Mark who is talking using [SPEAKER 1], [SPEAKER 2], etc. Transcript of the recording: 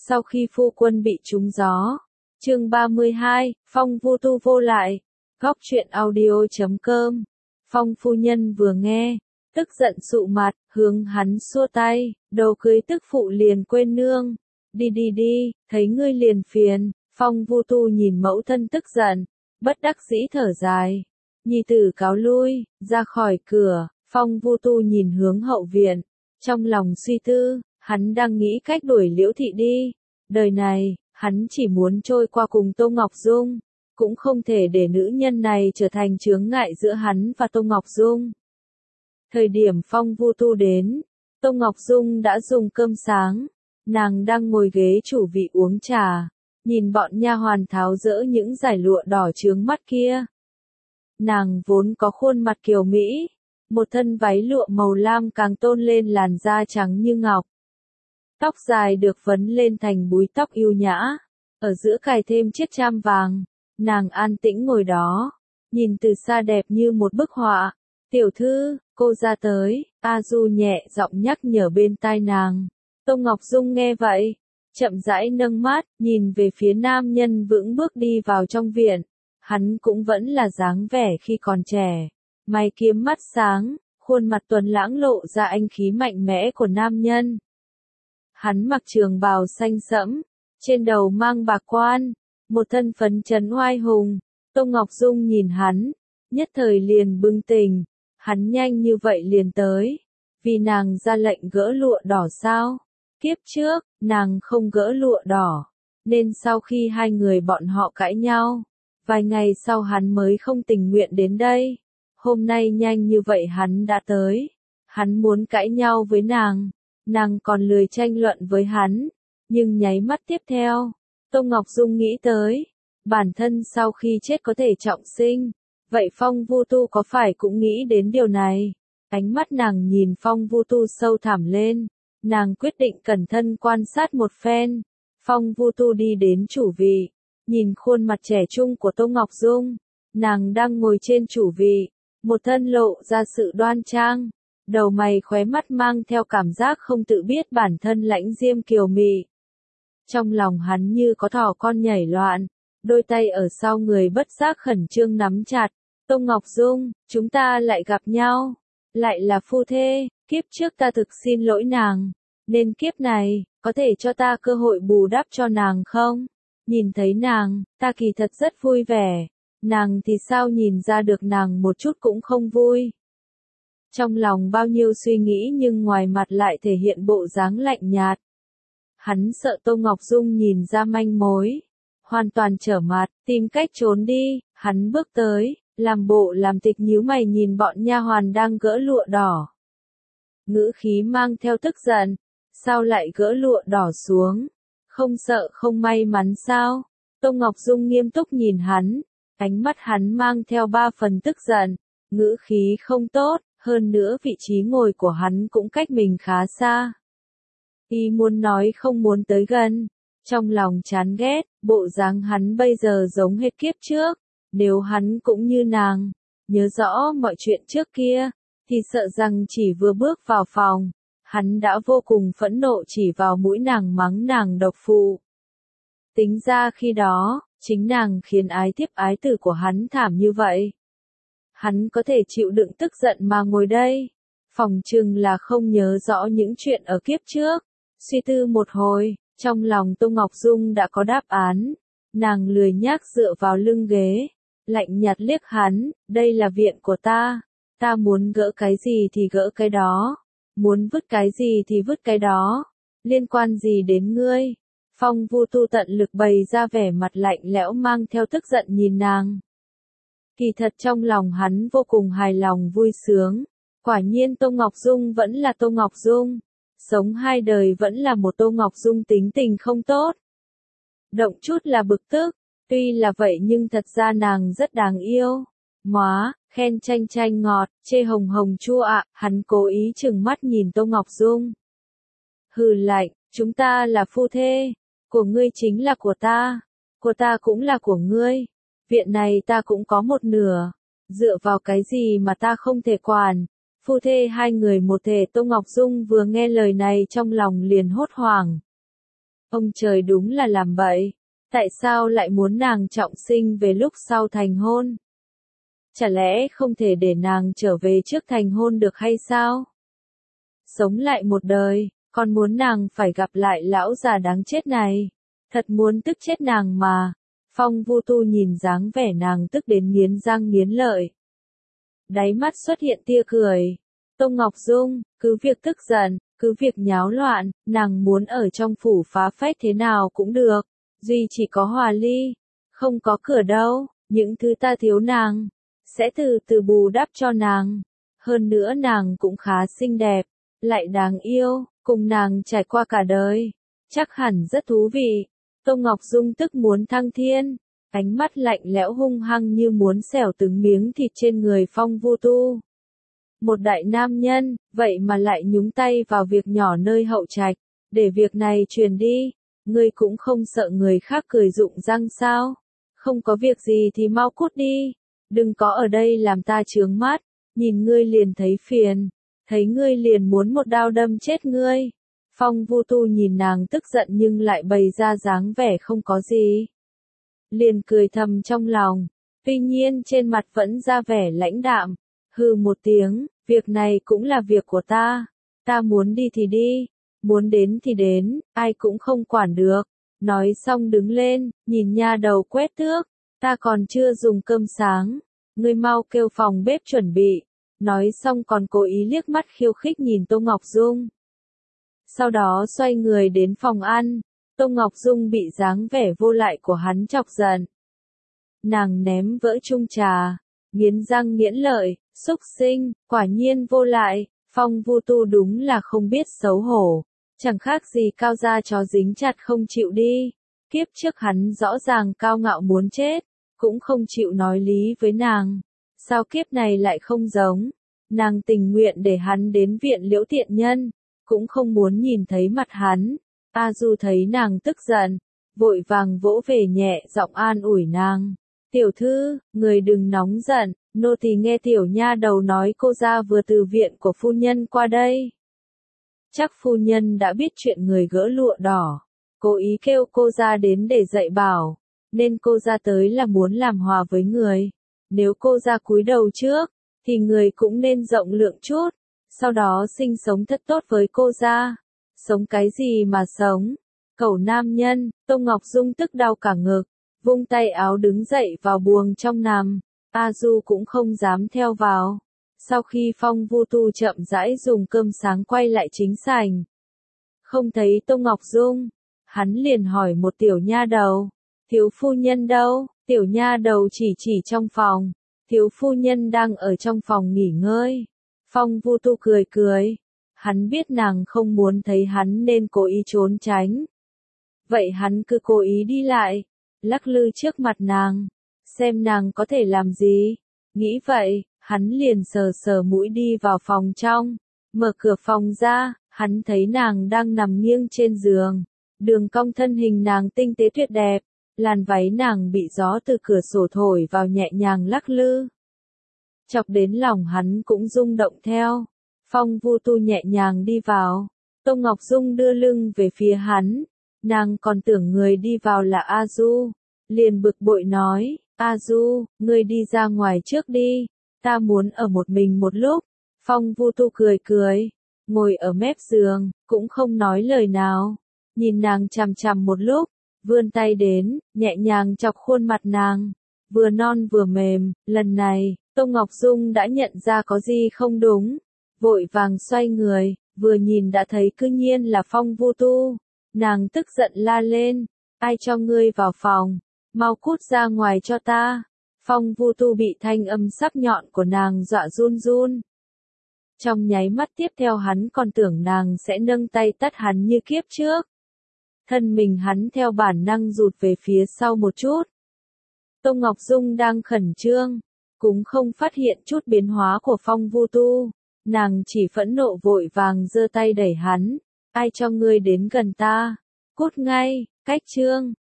[SPEAKER 1] sau khi phu quân bị trúng gió. Chương 32, Phong Vu Tu vô lại. Góc truyện audio.com. Phong phu nhân vừa nghe, tức giận sụ mặt, hướng hắn xua tay, đồ cưới tức phụ liền quên nương. Đi đi đi, thấy ngươi liền phiền. Phong Vu Tu nhìn mẫu thân tức giận, bất đắc dĩ thở dài. Nhi tử cáo lui, ra khỏi cửa. Phong Vu Tu nhìn hướng hậu viện, trong lòng suy tư, hắn đang nghĩ cách đuổi Liễu Thị đi. Đời này, hắn chỉ muốn trôi qua cùng Tô Ngọc Dung, cũng không thể để nữ nhân này trở thành chướng ngại giữa hắn và Tô Ngọc Dung. Thời điểm Phong Vu Tu đến, Tô Ngọc Dung đã dùng cơm sáng, nàng đang ngồi ghế chủ vị uống trà, nhìn bọn nha hoàn tháo dỡ những dải lụa đỏ chướng mắt kia. Nàng vốn có khuôn mặt kiều mỹ, một thân váy lụa màu lam càng tôn lên làn da trắng như ngọc. Tóc dài được vấn lên thành búi tóc yêu nhã, ở giữa cài thêm chiếc cham vàng, nàng an tĩnh ngồi đó, nhìn từ xa đẹp như một bức họa. Tiểu thư, cô ra tới, A Du nhẹ giọng nhắc nhở bên tai nàng. Tô Ngọc Dung nghe vậy, chậm rãi nâng mắt, nhìn về phía nam nhân vững bước đi vào trong viện. Hắn cũng vẫn là dáng vẻ khi còn trẻ, mày kiếm mắt sáng, khuôn mặt tuấn lãng lộ ra anh khí mạnh mẽ của nam nhân. Hắn mặc trường bào xanh sẫm, trên đầu mang bạc quan, một thân phấn chấn oai hùng. Tô Ngọc Dung nhìn hắn, nhất thời liền bừng tỉnh, hắn nhanh như vậy liền tới, vì nàng ra lệnh gỡ lụa đỏ sao? Kiếp trước, nàng không gỡ lụa đỏ, nên sau khi hai người bọn họ cãi nhau, vài ngày sau hắn mới không tình nguyện đến đây. Hôm nay nhanh như vậy hắn đã tới, hắn muốn cãi nhau với nàng còn lười tranh luận với hắn, nhưng nháy mắt tiếp theo, Tô Ngọc Dung nghĩ tới, bản thân sau khi chết có thể trọng sinh, vậy Phong Vu Tu có phải cũng nghĩ đến điều này? Ánh mắt nàng nhìn Phong Vu Tu sâu thẳm lên, nàng quyết định cẩn thận quan sát một phen. Phong Vu Tu đi đến chủ vị, nhìn khuôn mặt trẻ trung của Tô Ngọc Dung, nàng đang ngồi trên chủ vị, một thân lộ ra sự đoan trang, đầu mày khóe mắt mang theo cảm giác không tự biết bản thân lãnh diêm kiều mị. Trong lòng hắn như có thỏ con nhảy loạn, đôi tay ở sau người bất giác khẩn trương nắm chặt. Tô Ngọc Dung, chúng ta lại gặp nhau, lại là phu thê, kiếp trước ta thực xin lỗi nàng, nên kiếp này, có thể cho ta cơ hội bù đắp cho nàng không? Nhìn thấy nàng, ta kỳ thật rất vui vẻ, nàng thì sao nhìn ra được nàng một chút cũng không vui. Trong lòng bao nhiêu suy nghĩ nhưng ngoài mặt lại thể hiện bộ dáng lạnh nhạt. Hắn sợ Tô Ngọc Dung nhìn ra manh mối, hoàn toàn trở mặt, tìm cách trốn đi. Hắn bước tới, làm bộ làm tịch nhíu mày nhìn bọn nha hoàn đang gỡ lụa đỏ. Ngữ khí mang theo tức giận, sao lại gỡ lụa đỏ xuống? Không sợ không may mắn sao? Tô Ngọc Dung nghiêm túc nhìn hắn, ánh mắt hắn mang theo 3 phần tức giận, ngữ khí không tốt, hơn nữa vị trí ngồi của hắn cũng cách mình khá xa. Y muốn nói không muốn tới gần, trong lòng chán ghét, bộ dáng hắn bây giờ giống hệt kiếp trước, nếu hắn cũng như nàng, nhớ rõ mọi chuyện trước kia, thì sợ rằng chỉ vừa bước vào phòng, hắn đã vô cùng phẫn nộ chỉ vào mũi nàng mắng nàng độc phụ. Tính ra khi đó, chính nàng khiến ái thiếp ái tử của hắn thảm như vậy. Hắn có thể chịu đựng tức giận mà ngồi đây, phỏng chừng là không nhớ rõ những chuyện ở kiếp trước. Suy tư một hồi, trong lòng Tô Ngọc Dung đã có đáp án, nàng lười nhác dựa vào lưng ghế, lạnh nhạt liếc hắn, đây là viện của ta muốn gỡ cái gì thì gỡ cái đó, muốn vứt cái gì thì vứt cái đó, liên quan gì đến ngươi? Phong Vu Tu tận lực bày ra vẻ mặt lạnh lẽo mang theo tức giận nhìn nàng. Kỳ thật trong lòng hắn vô cùng hài lòng vui sướng, quả nhiên Tô Ngọc Dung vẫn là Tô Ngọc Dung, sống hai đời vẫn là một Tô Ngọc Dung tính tình không tốt. Động chút là bực tức, tuy là vậy nhưng thật ra nàng rất đáng yêu. Móa, khen chanh chanh ngọt, chê hồng hồng chua ạ, hắn cố ý trừng mắt nhìn Tô Ngọc Dung. Hừ lạnh, chúng ta là phu thê, của ngươi chính là của ta cũng là của ngươi, viện này ta cũng có một nửa, dựa vào cái gì mà ta không thể quản. Phu thê hai người một thể. Tô Ngọc Dung vừa nghe lời này trong lòng liền hốt hoảng. Ông trời đúng là làm bậy. Tại sao lại muốn nàng trọng sinh về lúc sau thành hôn? Chả lẽ không thể để nàng trở về trước thành hôn được hay sao? Sống lại một đời, còn muốn nàng phải gặp lại lão già đáng chết này. Thật muốn tức chết nàng mà. Phong Vu Tu nhìn dáng vẻ nàng tức đến nghiến răng nghiến lợi. Đáy mắt xuất hiện tia cười. Tông Ngọc Dung, cứ việc tức giận, cứ việc nháo loạn, nàng muốn ở trong phủ phá phách thế nào cũng được. Duy chỉ có Hòa Ly, không có cửa đâu, những thứ ta thiếu nàng, sẽ từ từ bù đắp cho nàng. Hơn nữa nàng cũng khá xinh đẹp, lại đáng yêu, cùng nàng trải qua cả đời. Chắc hẳn rất thú vị. Tông Ngọc Dung tức muốn thăng thiên, ánh mắt lạnh lẽo hung hăng như muốn xẻo từng miếng thịt trên người Phong Vu Tu. Một đại nam nhân, vậy mà lại nhúng tay vào việc nhỏ nơi hậu trạch, để việc này truyền đi, ngươi cũng không sợ người khác cười rụng răng sao? Không có việc gì thì mau cút đi, đừng có ở đây làm ta chướng mắt, nhìn ngươi liền thấy phiền, thấy ngươi liền muốn một đao đâm chết ngươi. Phong Vu Tu nhìn nàng tức giận nhưng lại bày ra dáng vẻ không có gì. Liền cười thầm trong lòng, tuy nhiên trên mặt vẫn ra vẻ lãnh đạm, hừ một tiếng, việc này cũng là việc của ta muốn đi thì đi, muốn đến thì đến, ai cũng không quản được. Nói xong đứng lên, nhìn nha đầu quét tước, ta còn chưa dùng cơm sáng, ngươi mau kêu phòng bếp chuẩn bị. Nói xong còn cố ý liếc mắt khiêu khích nhìn Tô Ngọc Dung. Sau đó xoay người đến phòng ăn, Tô Ngọc Dung bị dáng vẻ vô lại của hắn chọc giận. Nàng ném vỡ chung trà, nghiến răng nghiến lợi, xúc sinh, quả nhiên vô lại, Phong Vu Tu đúng là không biết xấu hổ, chẳng khác gì cao da chó dính chặt không chịu đi. Kiếp trước hắn rõ ràng cao ngạo muốn chết, cũng không chịu nói lý với nàng. Sao kiếp này lại không giống? Nàng tình nguyện để hắn đến viện Liễu Tiện Nhân, cũng không muốn nhìn thấy mặt hắn. A Du thấy nàng tức giận, vội vàng vỗ về nhẹ giọng an ủi nàng. Tiểu thư, người đừng nóng giận, nô tỳ nghe tiểu nha đầu nói cô gia vừa từ viện của phu nhân qua đây. Chắc phu nhân đã biết chuyện người gỡ lụa đỏ, cố ý kêu cô gia đến để dạy bảo, nên cô gia tới là muốn làm hòa với người. Nếu cô gia cúi đầu trước, thì người cũng nên rộng lượng chút, sau đó sinh sống thật tốt với cô gia. Sống cái gì mà sống? Cẩu nam nhân, Tô Ngọc Dung tức đau cả ngực, vung tay áo đứng dậy vào buồng trong nằm. A Du cũng không dám theo vào. Sau khi Phong Vu Tu chậm rãi dùng cơm sáng quay lại chính sảnh, không thấy Tô Ngọc Dung, hắn liền hỏi một tiểu nha đầu, thiếu phu nhân đâu? Tiểu nha đầu chỉ trong phòng, thiếu phu nhân đang ở trong phòng nghỉ ngơi. Phong Vu Tu cười cười, hắn biết nàng không muốn thấy hắn nên cố ý trốn tránh. Vậy hắn cứ cố ý đi lại, lắc lư trước mặt nàng, xem nàng có thể làm gì. Nghĩ vậy, hắn liền sờ sờ mũi đi vào phòng trong, mở cửa phòng ra, hắn thấy nàng đang nằm nghiêng trên giường, đường cong thân hình nàng tinh tế tuyệt đẹp, làn váy nàng bị gió từ cửa sổ thổi vào nhẹ nhàng lắc lư. Chọc đến lòng hắn cũng rung động theo. Phong Vu Tu nhẹ nhàng đi vào, Tô Ngọc Dung đưa lưng về phía hắn, nàng còn tưởng người đi vào là A Du, liền bực bội nói, A Du, ngươi đi ra ngoài trước đi, ta muốn ở một mình một lúc. Phong Vu Tu cười cười, ngồi ở mép giường, cũng không nói lời nào, nhìn nàng chằm chằm một lúc, vươn tay đến, nhẹ nhàng chọc khuôn mặt nàng, vừa non vừa mềm. Lần này, Tô Ngọc Dung đã nhận ra có gì không đúng, vội vàng xoay người, vừa nhìn đã thấy cư nhiên là Phong Vu Tu. Nàng tức giận la lên, ai cho ngươi vào phòng, mau cút ra ngoài cho ta. Phong Vu Tu bị thanh âm sắc nhọn của nàng dọa run run. Trong nháy mắt tiếp theo hắn còn tưởng nàng sẽ nâng tay tát hắn như kiếp trước. Thân mình hắn theo bản năng rụt về phía sau một chút. Tô Ngọc Dung đang khẩn trương, cũng không phát hiện chút biến hóa của Phong Vu Tu. Nàng chỉ phẫn nộ vội vàng giơ tay đẩy hắn, ai cho ngươi đến gần ta, cút ngay. Cách chương